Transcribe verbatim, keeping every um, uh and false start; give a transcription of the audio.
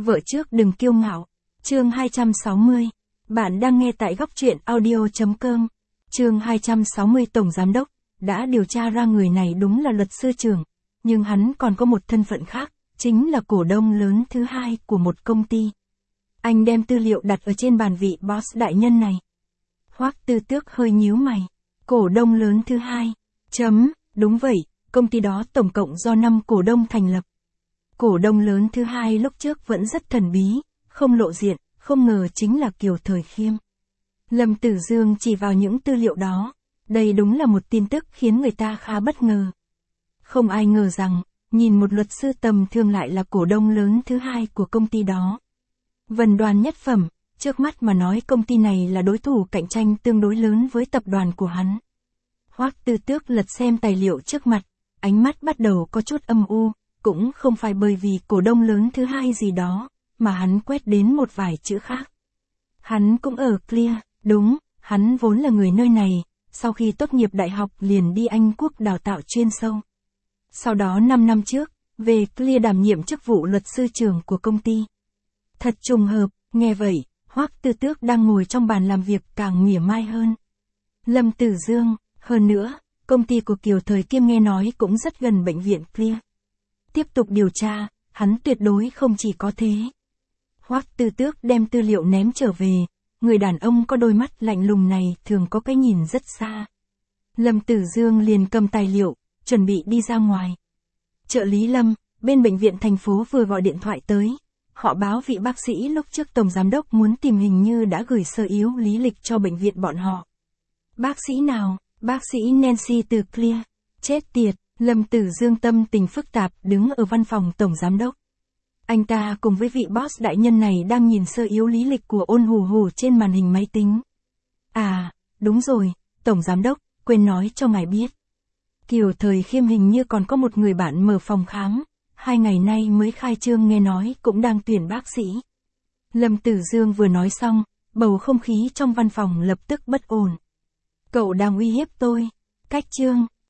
Vợ trước đừng kiêu ngạo. Chương hai trăm sáu mươi. Bạn đang nghe tại góc truyện audio chấm com. Chương hai trăm sáu mươi. Tổng Giám đốc đã điều tra ra người này đúng là luật sư trưởng, nhưng hắn còn có một thân phận khác, chính là cổ đông lớn thứ hai của một công ty. Anh đem tư liệu đặt ở trên bàn vị boss đại nhân này. Hoắc Tư Tước hơi nhíu mày. Cổ đông lớn thứ hai. Chấm, đúng vậy, công ty đó tổng cộng do năm cổ đông thành lập. Cổ đông lớn thứ hai lúc trước vẫn rất thần bí, không lộ diện, không ngờ chính là Kiều Thời Khiêm. Lâm Tử Dương chỉ vào những tư liệu đó, đây đúng là một tin tức khiến người ta khá bất ngờ. Không ai ngờ rằng, nhìn một luật sư tầm thường lại là cổ đông lớn thứ hai của công ty đó. Vân Đoan Nhất Phẩm, trước mắt mà nói công ty này là đối thủ cạnh tranh tương đối lớn với tập đoàn của hắn. Hoắc Tư Tước lật xem tài liệu trước mặt, ánh mắt bắt đầu có chút âm u, cũng không phải bởi vì cổ đông lớn thứ hai gì đó, mà hắn quét đến một vài chữ khác. Hắn cũng ở Clear, đúng, hắn vốn là người nơi này, sau khi tốt nghiệp đại học liền đi Anh Quốc đào tạo chuyên sâu. Sau đó năm năm trước, về Clear đảm nhiệm chức vụ luật sư trưởng của công ty. Thật trùng hợp, nghe vậy, Hoắc Tư Tước đang ngồi trong bàn làm việc càng mỉa mai hơn. Lâm Tử Dương, hơn nữa, công ty của Kiều Thời Khiêm nghe nói cũng rất gần bệnh viện Clear. Tiếp tục điều tra, hắn tuyệt đối không chỉ có thế. Hoắc Tư Tước đem tư liệu ném trở về, người đàn ông có đôi mắt lạnh lùng này thường có cái nhìn rất xa. Lâm Tử Dương liền cầm tài liệu, chuẩn bị đi ra ngoài. Trợ lý Lâm, bên bệnh viện thành phố vừa gọi điện thoại tới. Họ báo vị bác sĩ lúc trước tổng giám đốc muốn tìm hình như đã gửi sơ yếu lý lịch cho bệnh viện bọn họ. Bác sĩ nào? Bác sĩ Nancy từ Clear. Chết tiệt, Lâm Tử Dương tâm tình phức tạp đứng ở văn phòng tổng giám đốc. Anh ta cùng với vị boss đại nhân này đang nhìn sơ yếu lý lịch của Ôn Hù Hù trên màn hình máy tính. À, đúng rồi, tổng giám đốc, quên nói cho ngài biết. Kiều Thời Khiêm hình như còn có một người bạn mở phòng khám, hai ngày nay mới khai trương nghe nói cũng đang tuyển bác sĩ. Lâm Tử Dương vừa nói xong, bầu không khí trong văn phòng lập tức bất ổn. Cậu đang uy hiếp tôi. Cách chương,